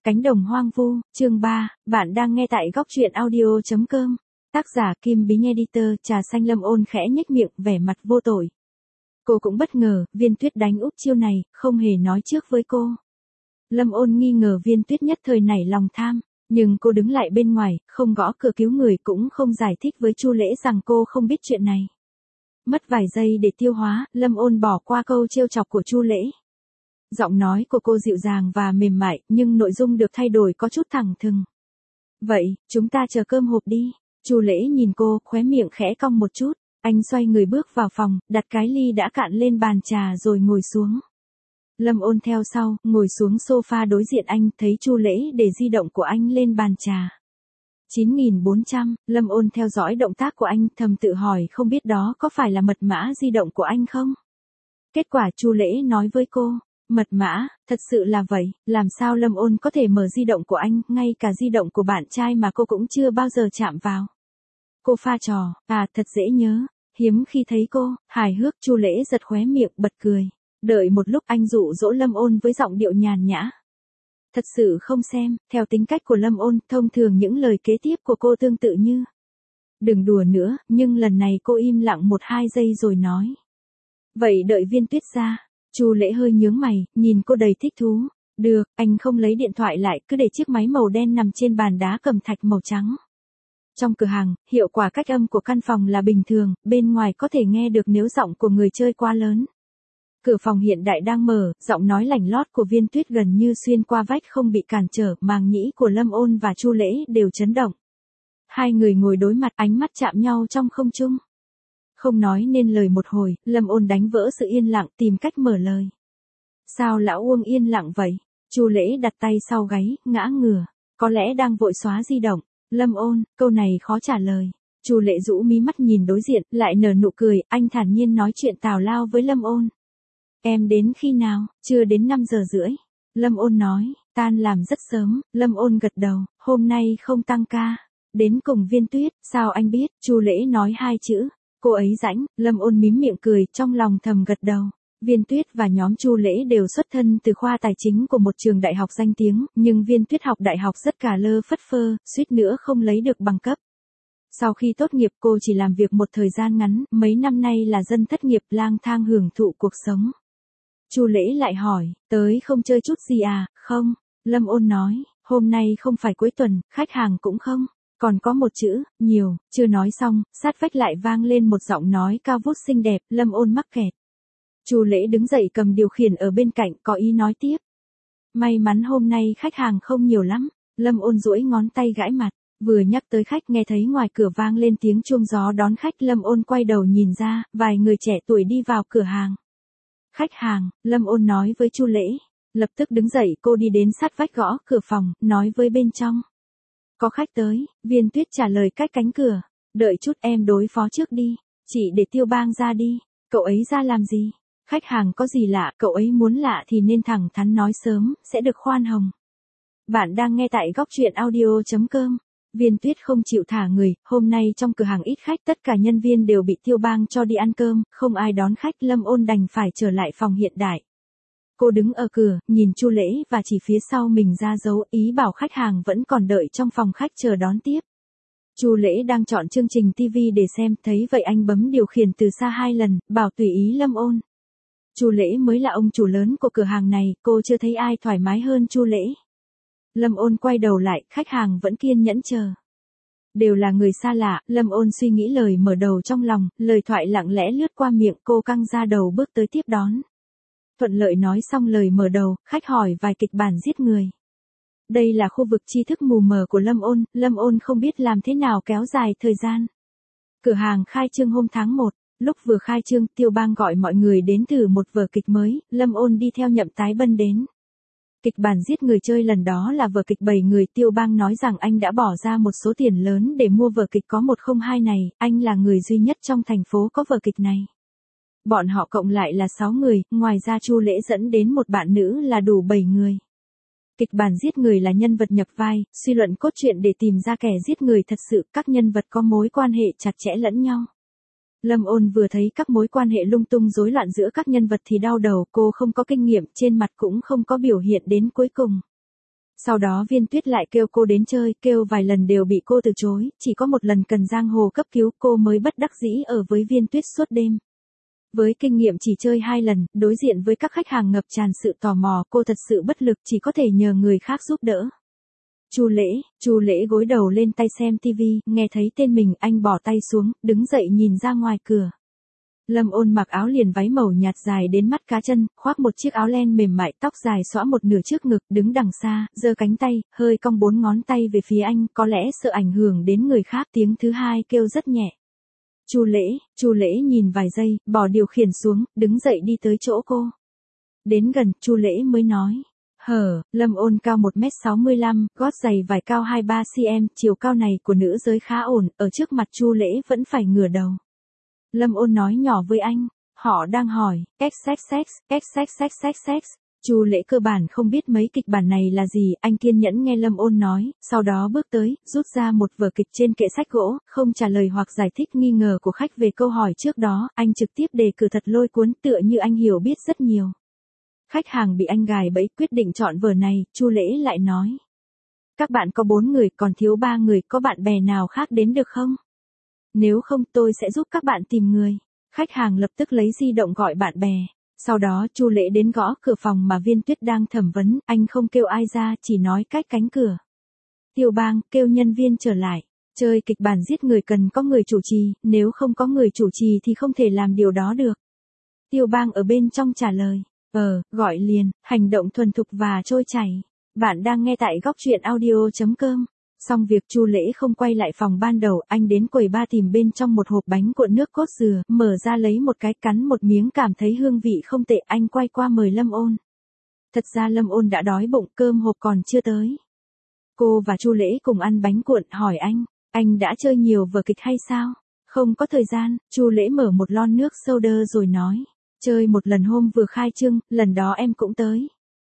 Cánh đồng hoang vu, chương 3, bạn đang nghe tại góc truyện audio.com. Tác giả Kim Bính Editor. Trà xanh. Lâm Ôn khẽ nhếch miệng, vẻ mặt vô tội. Cô cũng bất ngờ, Viên Tuyết đánh úp chiêu này, không hề nói trước với cô. Lâm Ôn nghi ngờ Viên Tuyết nhất thời nảy lòng tham, nhưng cô đứng lại bên ngoài, không gõ cửa cứu người, cũng không giải thích với Chu Lễ rằng cô không biết chuyện này. Mất vài giây để tiêu hóa, Lâm Ôn bỏ qua câu trêu chọc của Chu Lễ. Giọng nói của cô dịu dàng và mềm mại, nhưng nội dung được thay đổi có chút thẳng thừng. Vậy, chúng ta chờ cơm hộp đi. Chu Lễ nhìn cô, khóe miệng khẽ cong một chút. Anh xoay người bước vào phòng, đặt cái ly đã cạn lên bàn trà rồi ngồi xuống. Lâm Ôn theo sau, ngồi xuống sofa đối diện anh, thấy Chu Lễ để di động của anh lên bàn trà. 9400, Lâm Ôn theo dõi động tác của anh, thầm tự hỏi không biết đó có phải là mật mã di động của anh không? Kết quả Chu Lễ nói với cô, mật mã, thật sự là vậy, làm sao Lâm Ôn có thể mở di động của anh, ngay cả di động của bạn trai mà cô cũng chưa bao giờ chạm vào. Cô pha trò, thật dễ nhớ, hiếm khi thấy cô, hài hước. Chu Lễ giật khóe miệng, bật cười. Đợi một lúc anh dụ dỗ Lâm Ôn với giọng điệu nhàn nhã. Thật sự không xem, theo tính cách của Lâm Ôn, thông thường những lời kế tiếp của cô tương tự như đừng đùa nữa, nhưng lần này cô im lặng 1-2 giây rồi nói. Vậy đợi Viên Tuyết ra. Chu Lễ hơi nhướng mày, nhìn cô đầy thích thú. Được, anh không lấy điện thoại lại, cứ để chiếc máy màu đen nằm trên bàn đá cẩm thạch màu trắng. Trong cửa hàng, hiệu quả cách âm của căn phòng là bình thường, bên ngoài có thể nghe được nếu giọng của người chơi quá lớn. Cửa phòng hiện đại đang mở, giọng nói lảnh lót của Viên Tuyết gần như xuyên qua vách không bị cản trở, màng nhĩ của Lâm Ôn và Chu Lễ đều chấn động. Hai người ngồi đối mặt, ánh mắt chạm nhau trong không trung. Không nói nên lời một hồi, Lâm Ôn đánh vỡ sự yên lặng, tìm cách mở lời. Sao lão Uông yên lặng vậy? Chu Lễ đặt tay sau gáy, ngã ngửa. Có lẽ đang vội xóa di động. Lâm Ôn, câu này khó trả lời. Chu Lễ rũ mí mắt nhìn đối diện, lại nở nụ cười, anh thản nhiên nói chuyện tào lao với Lâm Ôn. Em đến khi nào? Chưa đến 5 giờ rưỡi. Lâm Ôn nói, tan làm rất sớm. Lâm Ôn gật đầu, hôm nay không tăng ca. Đến cùng Viên Tuyết, sao anh biết? Chu Lễ nói 2 chữ. Cô ấy rãnh. Lâm Ôn mím miệng cười, trong lòng thầm gật đầu. Viên Tuyết và nhóm Chu Lễ đều xuất thân từ khoa tài chính của một trường đại học danh tiếng, nhưng Viên Tuyết học đại học rất cà lơ phất phơ, suýt nữa không lấy được bằng cấp. Sau khi tốt nghiệp cô chỉ làm việc một thời gian ngắn, mấy năm nay là dân thất nghiệp lang thang hưởng thụ cuộc sống. Chu Lễ lại hỏi, tới không chơi chút gì à? Không. Lâm Ôn nói, hôm nay không phải cuối tuần, khách hàng cũng không. Còn có một chữ, nhiều. Chưa nói xong, sát vách lại vang lên một giọng nói cao vút xinh đẹp. Lâm Ôn mắc kẹt. Chu Lễ đứng dậy cầm điều khiển ở bên cạnh, có ý nói tiếp. May mắn hôm nay khách hàng không nhiều lắm. Lâm Ôn duỗi ngón tay gãi mặt. Vừa nhắc tới khách nghe thấy ngoài cửa vang lên tiếng chuông gió đón khách. Lâm Ôn quay đầu nhìn ra, vài người trẻ tuổi đi vào cửa hàng. Khách hàng, Lâm Ôn nói với Chu Lễ. Lập tức đứng dậy, cô đi đến sát vách gõ cửa phòng, nói với bên trong. Có khách tới. Viên Tuyết trả lời cách cánh cửa. Đợi chút em đối phó trước đi. Chị để Tiêu Bang ra đi. Cậu ấy ra làm gì? Khách hàng có gì lạ, cậu ấy muốn lạ thì nên thẳng thắn nói sớm, sẽ được khoan hồng. Bạn đang nghe tại góc truyện audio.com. Viên Tuyết không chịu thả người, hôm nay trong cửa hàng ít khách, tất cả nhân viên đều bị Tiêu Bang cho đi ăn cơm, không ai đón khách. Lâm Ôn đành phải trở lại phòng hiện đại. Cô đứng ở cửa, nhìn Chu Lễ và chỉ phía sau mình ra dấu, ý bảo khách hàng vẫn còn đợi trong phòng khách chờ đón tiếp. Chu Lễ đang chọn chương trình TV để xem, thấy vậy anh bấm điều khiển từ xa 2 lần, bảo tùy ý Lâm Ôn. Chu Lễ mới là ông chủ lớn của cửa hàng này, cô chưa thấy ai thoải mái hơn Chu Lễ. Lâm Ôn quay đầu lại, khách hàng vẫn kiên nhẫn chờ. Đều là người xa lạ, Lâm Ôn suy nghĩ lời mở đầu trong lòng, lời thoại lặng lẽ lướt qua miệng, cô căng ra đầu bước tới tiếp đón. Thuận lợi nói xong lời mở đầu, khách hỏi vài kịch bản giết người. Đây là khu vực tri thức mù mờ của Lâm Ôn không biết làm thế nào kéo dài thời gian. Cửa hàng khai trương hôm tháng 1, lúc vừa khai trương, Tiêu Bang gọi mọi người đến thử một vở kịch mới, Lâm Ôn đi theo Nhậm Tái Bân đến. Kịch bản giết người chơi lần đó là vở kịch 7 người, Tiêu Bang nói rằng anh đã bỏ ra một số tiền lớn để mua vở kịch có 102 này, anh là người duy nhất trong thành phố có vở kịch này. Bọn họ cộng lại là 6 người, ngoài ra Chu Lễ dẫn đến một bạn nữ là đủ 7 người. Kịch bản giết người là nhân vật nhập vai, suy luận cốt truyện để tìm ra kẻ giết người thật sự, các nhân vật có mối quan hệ chặt chẽ lẫn nhau. Lâm Ôn vừa thấy các mối quan hệ lung tung rối loạn giữa các nhân vật thì đau đầu, cô không có kinh nghiệm, trên mặt cũng không có biểu hiện đến cuối cùng. Sau đó Viên Tuyết lại kêu cô đến chơi, kêu vài lần đều bị cô từ chối, chỉ có một lần cần Giang Hồ cấp cứu cô mới bất đắc dĩ ở với Viên Tuyết suốt đêm. Với kinh nghiệm chỉ chơi 2 lần, đối diện với các khách hàng ngập tràn sự tò mò, cô thật sự bất lực, chỉ có thể nhờ người khác giúp đỡ. Chu Lễ gối đầu lên tay xem tivi, nghe thấy tên mình anh bỏ tay xuống, đứng dậy nhìn ra ngoài cửa. Lâm Ôn mặc áo liền váy màu nhạt dài đến mắt cá chân, khoác một chiếc áo len mềm mại, tóc dài xõa một nửa trước ngực, đứng đằng xa, giơ cánh tay, hơi cong 4 ngón tay về phía anh, có lẽ sợ ảnh hưởng đến người khác. Tiếng thứ hai kêu rất nhẹ. Chu Lễ nhìn vài giây, bỏ điều khiển xuống, đứng dậy đi tới chỗ cô. Đến gần, Chu Lễ mới nói. Lâm Ôn cao 1m65, gót giày vải cao 23cm, chiều cao này của nữ giới khá ổn, ở trước mặt Chu Lễ vẫn phải ngửa đầu. Lâm Ôn nói nhỏ với anh, họ đang hỏi, XXX. Chu Lễ cơ bản không biết mấy kịch bản này là gì, anh kiên nhẫn nghe Lâm Ôn nói, sau đó bước tới, rút ra một vở kịch trên kệ sách gỗ, không trả lời hoặc giải thích nghi ngờ của khách về câu hỏi trước đó, anh trực tiếp đề cử thật lôi cuốn, tựa như anh hiểu biết rất nhiều. Khách hàng bị anh gài bẫy, quyết định chọn vở này, Chu Lễ lại nói. Các bạn có 4 người, còn thiếu 3 người, có bạn bè nào khác đến được không? Nếu không tôi sẽ giúp các bạn tìm người. Khách hàng lập tức lấy di động gọi bạn bè. Sau đó Chu Lễ đến gõ cửa phòng mà Viên Tuyết đang thẩm vấn, anh không kêu ai ra, chỉ nói cách cánh cửa. Tiêu Bang, kêu nhân viên trở lại. Chơi kịch bản giết người cần có người chủ trì, nếu không có người chủ trì thì không thể làm điều đó được. Tiêu Bang ở bên trong trả lời. Gọi liền, hành động thuần thục và trôi chảy. Bạn đang nghe tại góc truyện audio.com. Xong việc Chu Lễ không quay lại phòng ban đầu, anh đến quầy ba tìm bên trong một hộp bánh cuộn nước cốt dừa, mở ra lấy một cái, cắn một miếng, cảm thấy hương vị không tệ, anh quay qua mời Lâm Ôn. Thật ra Lâm Ôn đã đói bụng, cơm hộp còn chưa tới. Cô và Chu Lễ cùng ăn bánh cuộn, hỏi anh đã chơi nhiều vở kịch hay sao? Không có thời gian, Chu Lễ mở một lon nước soda rồi nói. Chơi một lần hôm vừa khai trương, lần đó em cũng tới.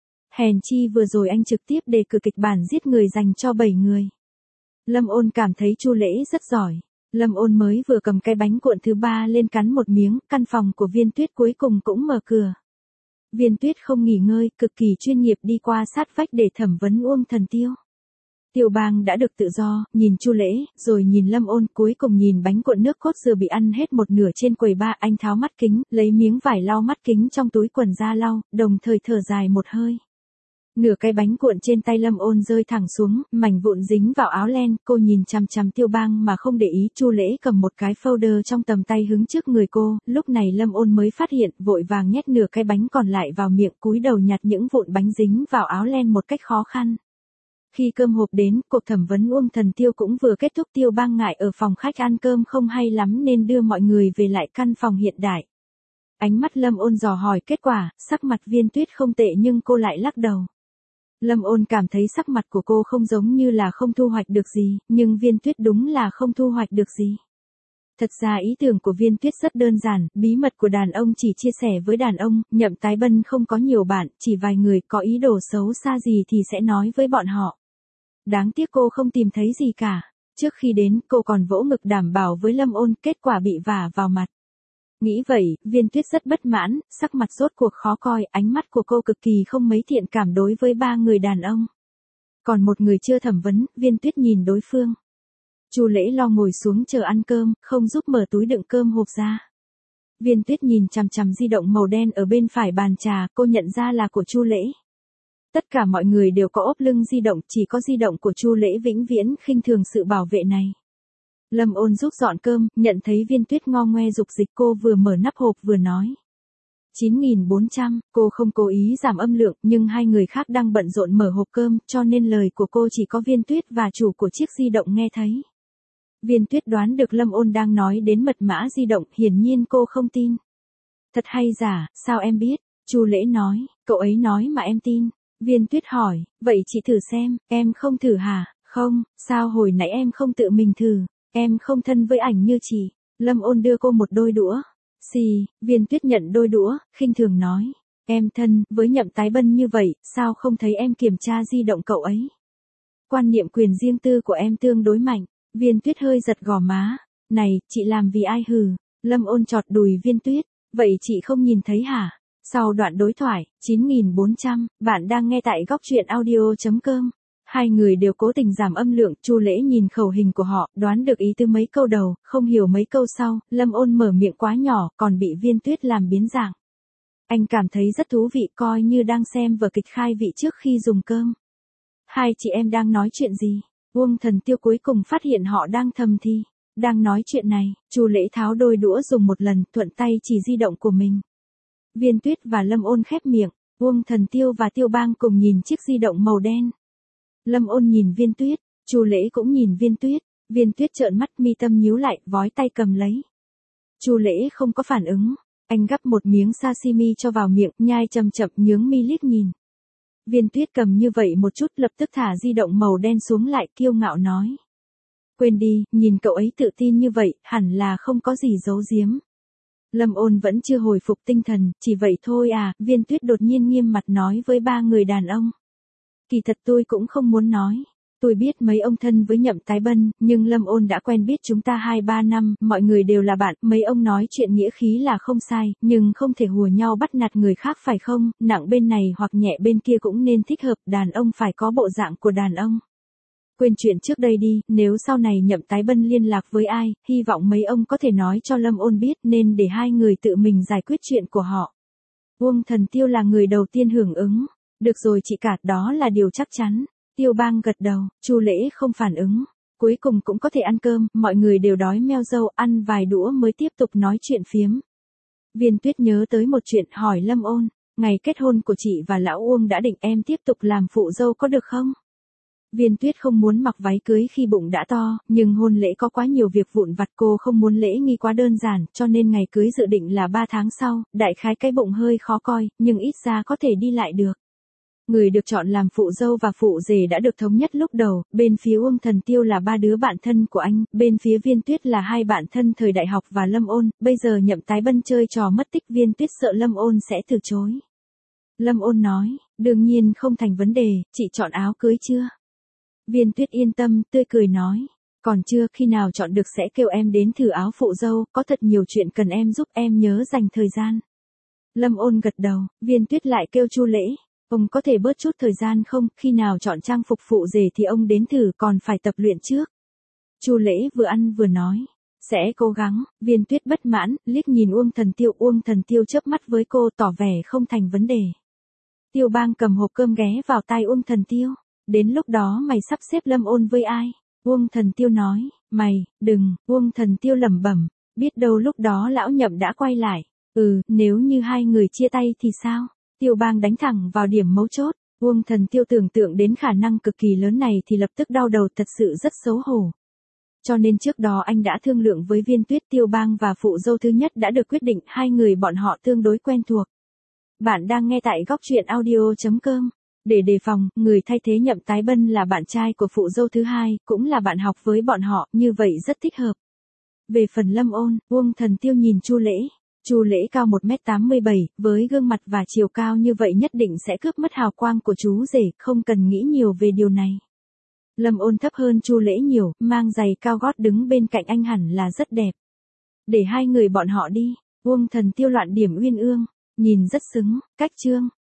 Hèn chi vừa rồi anh trực tiếp đề cử kịch bản giết người dành cho 7 người. Lâm Ôn cảm thấy Chu Lễ rất giỏi. Lâm Ôn mới vừa cầm cái bánh cuộn thứ 3 lên cắn một miếng, căn phòng của Viên Tuyết cuối cùng cũng mở cửa. Viên Tuyết không nghỉ ngơi, cực kỳ chuyên nghiệp đi qua sát vách để thẩm vấn Uông Thần Tiêu. Tiêu Bang đã được tự do, nhìn Chu Lễ, rồi nhìn Lâm Ôn, cuối cùng nhìn bánh cuộn nước cốt dừa bị ăn hết một nửa trên quầy ba, anh tháo mắt kính, lấy miếng vải lau mắt kính trong túi quần ra lau, đồng thời thở dài một hơi. Nửa cái bánh cuộn trên tay Lâm Ôn rơi thẳng xuống, mảnh vụn dính vào áo len, cô nhìn chằm chằm Tiêu Bang mà không để ý. Chu Lễ cầm một cái folder trong tầm tay hứng trước người cô, lúc này Lâm Ôn mới phát hiện, vội vàng nhét nửa cái bánh còn lại vào miệng, cúi đầu nhặt những vụn bánh dính vào áo len một cách khó khăn. Khi cơm hộp đến, cuộc thẩm vấn Uông Thần Tiêu cũng vừa kết thúc. Tiêu Bang ngại ở phòng khách ăn cơm không hay lắm nên đưa mọi người về lại căn phòng hiện đại. Ánh mắt Lâm Ôn dò hỏi kết quả, sắc mặt Viên Tuyết không tệ nhưng cô lại lắc đầu. Lâm Ôn cảm thấy sắc mặt của cô không giống như là không thu hoạch được gì, nhưng Viên Tuyết đúng là không thu hoạch được gì. Thật ra ý tưởng của Viên Tuyết rất đơn giản, bí mật của đàn ông chỉ chia sẻ với đàn ông, Nhậm Tái Bân không có nhiều bạn, chỉ vài người, có ý đồ xấu xa gì thì sẽ nói với bọn họ. Đáng tiếc cô không tìm thấy gì cả. Trước khi đến, cô còn vỗ ngực đảm bảo với Lâm Ôn, kết quả bị vả vào mặt. Nghĩ vậy, Viên Tuyết rất bất mãn, sắc mặt rốt cuộc khó coi, ánh mắt của cô cực kỳ không mấy thiện cảm đối với 3 người đàn ông. Còn một người chưa thẩm vấn, Viên Tuyết nhìn đối phương. Chu Lễ lo ngồi xuống chờ ăn cơm, không giúp mở túi đựng cơm hộp ra. Viên Tuyết nhìn chằm chằm di động màu đen ở bên phải bàn trà, cô nhận ra là của Chu Lễ. Tất cả mọi người đều có ốp lưng di động, chỉ có di động của Chu Lễ vĩnh viễn khinh thường sự bảo vệ này. Lâm Ôn giúp dọn cơm, nhận thấy Viên Tuyết ngo ngoe dục dịch, cô vừa mở nắp hộp vừa nói. 9.400, cô không cố ý giảm âm lượng, nhưng hai người khác đang bận rộn mở hộp cơm, cho nên lời của cô chỉ có Viên Tuyết và chủ của chiếc di động nghe thấy. Viên Tuyết đoán được Lâm Ôn đang nói đến mật mã di động, hiển nhiên cô không tin. Thật hay giả, sao em biết? Chu Lễ nói, cậu ấy nói mà em tin. Viên Tuyết hỏi, vậy chị thử xem, em không thử hả? Không, sao hồi nãy em không tự mình thử? Em không thân với ảnh như chị. Lâm Ôn đưa cô một đôi đũa. Viên Tuyết nhận đôi đũa, khinh thường nói. Em thân với Nhậm Tái Bân như vậy, sao không thấy em kiểm tra di động cậu ấy? Quan niệm quyền riêng tư của em tương đối mạnh. Viên Tuyết hơi giật gò má. Này, chị làm vì ai hừ? Lâm Ôn chọt đùi Viên Tuyết. Vậy chị không nhìn thấy hả? Sau đoạn đối thoại, 9400, bạn đang nghe tại góc truyện audio.com. Hai người đều cố tình giảm âm lượng, Chu Lễ nhìn khẩu hình của họ, đoán được ý tứ mấy câu đầu, không hiểu mấy câu sau, Lâm Ôn mở miệng quá nhỏ, còn bị Viên Tuyết làm biến dạng. Anh cảm thấy rất thú vị, coi như đang xem vở kịch khai vị trước khi dùng cơm. Hai chị em đang nói chuyện gì? Uông Thần Tiêu cuối cùng phát hiện họ đang thầm thì. Đang nói chuyện này, Chu Lễ tháo đôi đũa dùng một lần, thuận tay chỉ di động của mình. Viên Tuyết và Lâm Ôn khép miệng, Uông Thần Tiêu và Tiêu Bang cùng nhìn chiếc di động màu đen. Lâm Ôn nhìn Viên Tuyết, Chu Lễ cũng nhìn Viên Tuyết trợn mắt mi tâm nhíu lại, vói tay cầm lấy. Chu Lễ không có phản ứng, anh gắp một miếng sashimi cho vào miệng, nhai chậm chậm nhướng mi liếc nhìn. Viên Tuyết cầm như vậy một chút lập tức thả di động màu đen xuống lại, kiêu ngạo nói. Quên đi, nhìn cậu ấy tự tin như vậy, hẳn là không có gì giấu giếm. Lâm Ôn vẫn chưa hồi phục tinh thần, chỉ vậy thôi à, Viên Tuyết đột nhiên nghiêm mặt nói với ba người đàn ông. Kỳ thật tôi cũng không muốn nói. Tôi biết mấy ông thân với Nhậm Tái Bân, nhưng Lâm Ôn đã quen biết chúng ta 2-3 năm, mọi người đều là bạn, mấy ông nói chuyện nghĩa khí là không sai, nhưng không thể hùa nhau bắt nạt người khác phải không, nặng bên này hoặc nhẹ bên kia cũng nên thích hợp, đàn ông phải có bộ dạng của đàn ông. Quên chuyện trước đây đi, nếu sau này Nhậm Tái Bân liên lạc với ai, hy vọng mấy ông có thể nói cho Lâm Ôn biết nên để hai người tự mình giải quyết chuyện của họ. Uông Thần Tiêu là người đầu tiên hưởng ứng. Được rồi chị cả, đó là điều chắc chắn. Tiêu Bang gật đầu, Chu Lễ không phản ứng. Cuối cùng cũng có thể ăn cơm, mọi người đều đói meo râu, ăn vài đũa mới tiếp tục nói chuyện phiếm. Viên Tuyết nhớ tới một chuyện, hỏi Lâm Ôn, ngày kết hôn của chị và lão Uông đã định em tiếp tục làm phụ dâu có được không? Viên Tuyết không muốn mặc váy cưới khi bụng đã to, nhưng hôn lễ có quá nhiều việc vụn vặt, cô không muốn lễ nghi quá đơn giản, cho nên ngày cưới dự định là 3 tháng sau, đại khái cái bụng hơi khó coi, nhưng ít ra có thể đi lại được. Người được chọn làm phụ dâu và phụ rể đã được thống nhất lúc đầu, bên phía Uông Thần Tiêu là 3 đứa bạn thân của anh, bên phía Viên Tuyết là 2 bạn thân thời đại học và Lâm Ôn, bây giờ Nhậm Tái Bân chơi trò mất tích, Viên Tuyết sợ Lâm Ôn sẽ từ chối. Lâm Ôn nói, đương nhiên không thành vấn đề, chị chọn áo cưới chưa? Viên Tuyết yên tâm, tươi cười nói, còn chưa, khi nào chọn được sẽ kêu em đến thử áo phụ dâu, có thật nhiều chuyện cần em giúp, em nhớ dành thời gian. Lâm Ôn gật đầu, Viên Tuyết lại kêu Chu Lễ. Ông có thể bớt chút thời gian không, khi nào chọn trang phục phụ rể thì ông đến thử, còn phải tập luyện trước. Chu Lễ vừa ăn vừa nói, sẽ cố gắng. Viên Tuyết bất mãn, liếc nhìn Uông Thần Tiêu chớp mắt với cô, tỏ vẻ không thành vấn đề. Tiêu Bang cầm hộp cơm ghé vào tai Uông Thần Tiêu, đến lúc đó mày sắp xếp Lâm Ôn với ai? Uông Thần Tiêu nói, mày, đừng. Uông Thần Tiêu lẩm bẩm, biết đâu lúc đó lão Nhậm đã quay lại. Nếu như hai người chia tay thì sao? Tiêu Bang đánh thẳng vào điểm mấu chốt, Uông Thần Tiêu tưởng tượng đến khả năng cực kỳ lớn này thì lập tức đau đầu, thật sự rất xấu hổ. Cho nên trước đó anh đã thương lượng với Viên Tuyết, Tiêu Bang và phụ dâu thứ nhất đã được quyết định, hai người bọn họ tương đối quen thuộc. Bạn đang nghe tại góc truyện audio.com. Để đề phòng, người thay thế Nhậm Tái Bân là bạn trai của phụ dâu thứ hai, cũng là bạn học với bọn họ, như vậy rất thích hợp. Về phần Lâm Ôn, Uông Thần Tiêu nhìn Chu Lễ. Chu Lễ cao 1m87, với gương mặt và chiều cao như vậy nhất định sẽ cướp mất hào quang của chú rể, không cần nghĩ nhiều về điều này. Lâm Ôn thấp hơn Chu Lễ nhiều, mang giày cao gót đứng bên cạnh anh hẳn là rất đẹp. Để hai người bọn họ đi, Uông Thần Tiêu loạn điểm uyên ương, nhìn rất xứng, cách chương.